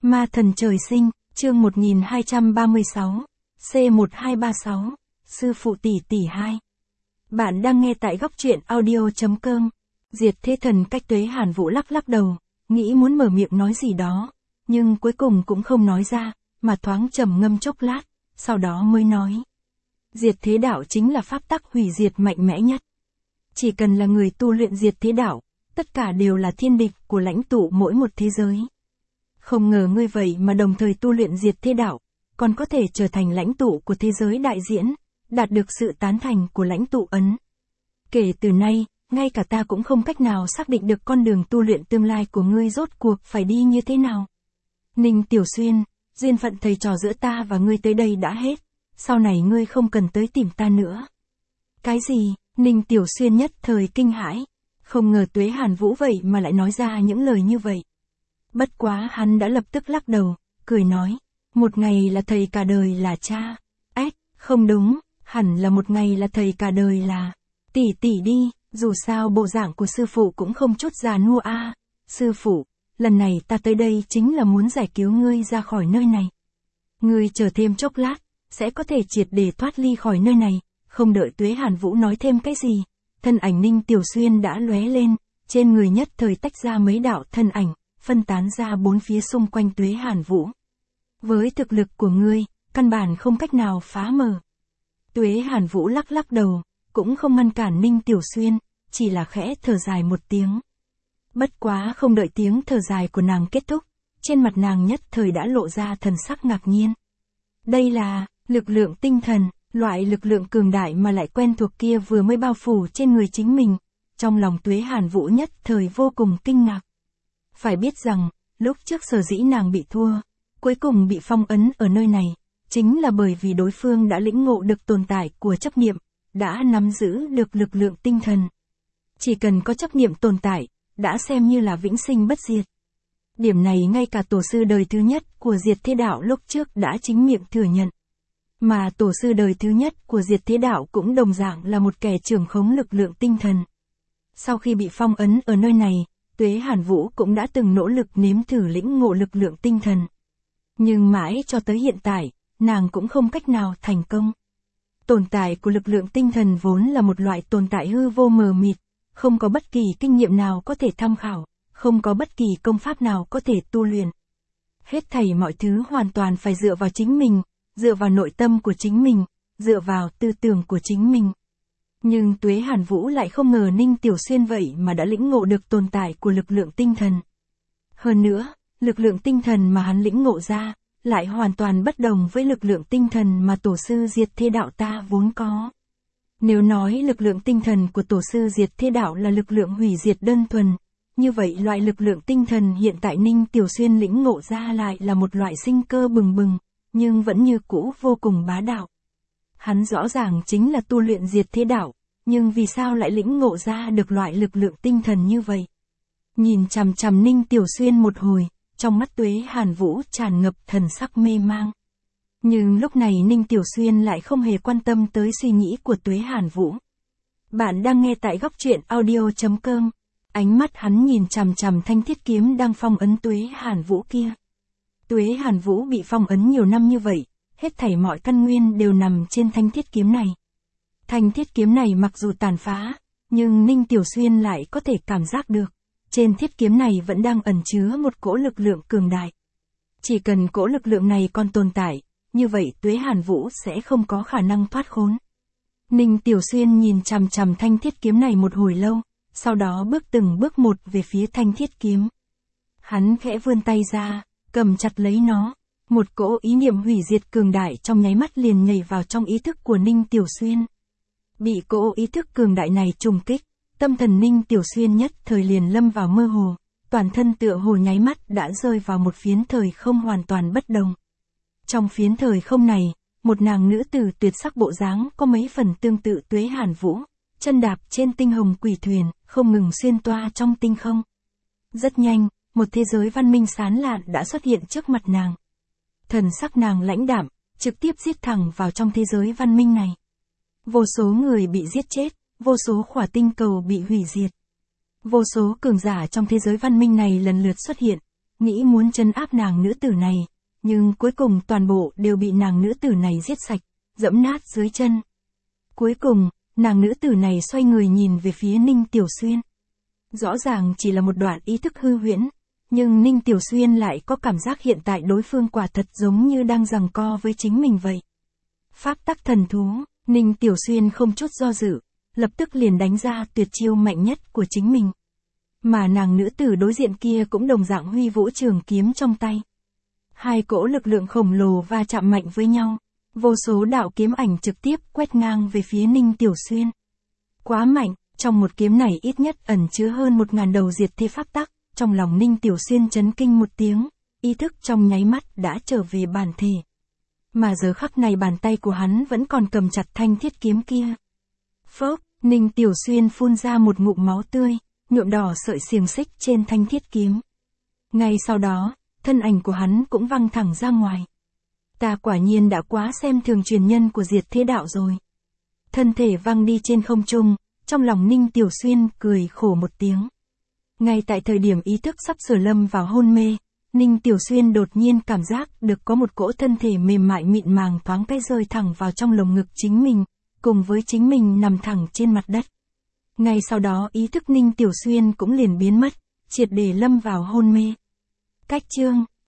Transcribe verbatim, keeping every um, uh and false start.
Ma thần trời sinh, chương một nghìn hai trăm ba mươi sáu, C một hai ba sáu, sư phụ tỷ tỷ hai. Bạn đang nghe tại góc truyện audio.com. Diệt thế thần cách Tuế Hàn Vũ lắc lắc đầu, nghĩ muốn mở miệng nói gì đó, nhưng cuối cùng cũng không nói ra, mà thoáng trầm ngâm chốc lát, sau đó mới nói. Diệt thế đạo chính là pháp tắc hủy diệt mạnh mẽ nhất. Chỉ cần là người tu luyện diệt thế đạo, tất cả đều là thiên địch của lãnh tụ mỗi một thế giới. Không ngờ ngươi vậy mà đồng thời tu luyện diệt thế đạo, còn có thể trở thành lãnh tụ của thế giới đại diễn, đạt được sự tán thành của lãnh tụ ấn. Kể từ nay, ngay cả ta cũng không cách nào xác định được con đường tu luyện tương lai của ngươi rốt cuộc phải đi như thế nào. Ninh Tiểu Xuyên, duyên phận thầy trò giữa ta và ngươi tới đây đã hết, sau này ngươi không cần tới tìm ta nữa. Cái gì? Ninh Tiểu Xuyên nhất thời kinh hãi, không ngờ Tuế Hàn Vũ vậy mà lại nói ra những lời như vậy. Bất quá hắn đã lập tức lắc đầu, cười nói, một ngày là thầy cả đời là cha. Ếch, không đúng, hẳn là một ngày là thầy cả đời là tỷ tỷ đi, dù sao bộ dạng của sư phụ cũng không chút già nua a. À. Sư phụ, lần này ta tới đây chính là muốn giải cứu ngươi ra khỏi nơi này. Ngươi chờ thêm chốc lát, sẽ có thể triệt để thoát ly khỏi nơi này. Không đợi Tuế Hàn Vũ nói thêm cái gì, thân ảnh Ninh Tiểu Xuyên đã lóe lên, trên người nhất thời tách ra mấy đạo thân ảnh, phân tán ra bốn phía xung quanh Tuế Hàn Vũ. Với thực lực của ngươi, căn bản không cách nào phá mở. Tuế Hàn Vũ lắc lắc đầu, cũng không ngăn cản Ninh Tiểu Xuyên, chỉ là khẽ thở dài một tiếng. Bất quá không đợi tiếng thở dài của nàng kết thúc, trên mặt nàng nhất thời đã lộ ra thần sắc ngạc nhiên. Đây là lực lượng tinh thần. Loại lực lượng cường đại mà lại quen thuộc kia vừa mới bao phủ trên người chính mình, trong lòng Tuế Hàn Vũ nhất thời vô cùng kinh ngạc. Phải biết rằng, lúc trước sở dĩ nàng bị thua, cuối cùng bị phong ấn ở nơi này, chính là bởi vì đối phương đã lĩnh ngộ được tồn tại của chấp niệm, đã nắm giữ được lực lượng tinh thần. Chỉ cần có chấp niệm tồn tại, đã xem như là vĩnh sinh bất diệt. Điểm này ngay cả tổ sư đời thứ nhất của diệt thế đạo lúc trước đã chính miệng thừa nhận. Mà tổ sư đời thứ nhất của diệt thế đạo cũng đồng dạng là một kẻ trưởng khống lực lượng tinh thần. Sau khi bị phong ấn ở nơi này, Tuế Hàn Vũ cũng đã từng nỗ lực nếm thử lĩnh ngộ lực lượng tinh thần. Nhưng mãi cho tới hiện tại, nàng cũng không cách nào thành công. Tồn tại của lực lượng tinh thần vốn là một loại tồn tại hư vô mờ mịt, không có bất kỳ kinh nghiệm nào có thể tham khảo, không có bất kỳ công pháp nào có thể tu luyện. Hết thảy mọi thứ hoàn toàn phải dựa vào chính mình. Dựa vào nội tâm của chính mình, dựa vào tư tưởng của chính mình. Nhưng Tuế Hàn Vũ lại không ngờ Ninh Tiểu Xuyên vậy mà đã lĩnh ngộ được tồn tại của lực lượng tinh thần. Hơn nữa, lực lượng tinh thần mà hắn lĩnh ngộ ra, lại hoàn toàn bất đồng với lực lượng tinh thần mà tổ sư diệt thế đạo ta vốn có. Nếu nói lực lượng tinh thần của tổ sư diệt thế đạo là lực lượng hủy diệt đơn thuần, như vậy loại lực lượng tinh thần hiện tại Ninh Tiểu Xuyên lĩnh ngộ ra lại là một loại sinh cơ bừng bừng, nhưng vẫn như cũ vô cùng bá đạo. Hắn rõ ràng chính là tu luyện diệt thế đạo, nhưng vì sao lại lĩnh ngộ ra được loại lực lượng tinh thần như vậy? Nhìn chằm chằm Ninh Tiểu Xuyên một hồi, trong mắt Tuế Hàn Vũ tràn ngập thần sắc mê mang. Nhưng lúc này Ninh Tiểu Xuyên lại không hề quan tâm tới suy nghĩ của Tuế Hàn Vũ. Bạn đang nghe tại góc truyện audio.com. Ánh mắt hắn nhìn chằm chằm thanh thiết kiếm đang phong ấn Tuế Hàn Vũ kia. Tuế Hàn Vũ bị phong ấn nhiều năm như vậy, hết thảy mọi căn nguyên đều nằm trên thanh thiết kiếm này. Thanh thiết kiếm này mặc dù tàn phá, nhưng Ninh Tiểu Xuyên lại có thể cảm giác được, trên thiết kiếm này vẫn đang ẩn chứa một cỗ lực lượng cường đại. Chỉ cần cỗ lực lượng này còn tồn tại, như vậy Tuế Hàn Vũ sẽ không có khả năng thoát khốn. Ninh Tiểu Xuyên nhìn chằm chằm thanh thiết kiếm này một hồi lâu, sau đó bước từng bước một về phía thanh thiết kiếm. Hắn khẽ vươn tay ra, cầm chặt lấy nó, một cỗ ý niệm hủy diệt cường đại trong nháy mắt liền nhảy vào trong ý thức của Ninh Tiểu Xuyên. Bị cỗ ý thức cường đại này trùng kích, tâm thần Ninh Tiểu Xuyên nhất thời liền lâm vào mơ hồ, toàn thân tựa hồ nháy mắt đã rơi vào một phiến thời không hoàn toàn bất đồng. Trong phiến thời không này, một nàng nữ tử tuyệt sắc bộ dáng có mấy phần tương tự Tuế Hàn Vũ, chân đạp trên tinh hồng quỷ thuyền, không ngừng xuyên toa trong tinh không. Rất nhanh, một thế giới văn minh sán lạn đã xuất hiện trước mặt nàng. Thần sắc nàng lãnh đạm, trực tiếp giết thẳng vào trong thế giới văn minh này. Vô số người bị giết chết, vô số khỏa tinh cầu bị hủy diệt. Vô số cường giả trong thế giới văn minh này lần lượt xuất hiện, nghĩ muốn trấn áp nàng nữ tử này, nhưng cuối cùng toàn bộ đều bị nàng nữ tử này giết sạch, dẫm nát dưới chân. Cuối cùng, nàng nữ tử này xoay người nhìn về phía Ninh Tiểu Xuyên. Rõ ràng chỉ là một đoạn ý thức hư huyễn, nhưng Ninh Tiểu Xuyên lại có cảm giác hiện tại đối phương quả thật giống như đang giằng co với chính mình vậy. Pháp tắc thần thú, Ninh Tiểu Xuyên không chút do dự, lập tức liền đánh ra tuyệt chiêu mạnh nhất của chính mình. Mà nàng nữ tử đối diện kia cũng đồng dạng huy vũ trường kiếm trong tay. Hai cỗ lực lượng khổng lồ va chạm mạnh với nhau, vô số đạo kiếm ảnh trực tiếp quét ngang về phía Ninh Tiểu Xuyên. Quá mạnh, trong một kiếm này ít nhất ẩn chứa hơn một ngàn đầu diệt thế pháp tắc, trong lòng Ninh Tiểu Xuyên chấn kinh một tiếng, ý thức trong nháy mắt đã trở về bản thể. Mà giờ khắc này bàn tay của hắn vẫn còn cầm chặt thanh thiết kiếm kia. Phốc, Ninh Tiểu Xuyên phun ra một ngụm máu tươi, nhuộm đỏ sợi xiềng xích trên thanh thiết kiếm. Ngay sau đó, thân ảnh của hắn cũng văng thẳng ra ngoài. Ta quả nhiên đã quá xem thường truyền nhân của diệt thế đạo rồi. Thân thể văng đi trên không trung, trong lòng Ninh Tiểu Xuyên cười khổ một tiếng. Ngay tại thời điểm ý thức sắp sửa lâm vào hôn mê, Ninh Tiểu Xuyên đột nhiên cảm giác được có một cỗ thân thể mềm mại mịn màng thoáng cái rơi thẳng vào trong lồng ngực chính mình, cùng với chính mình nằm thẳng trên mặt đất. Ngay sau đó ý thức Ninh Tiểu Xuyên cũng liền biến mất, triệt để lâm vào hôn mê. Cách chương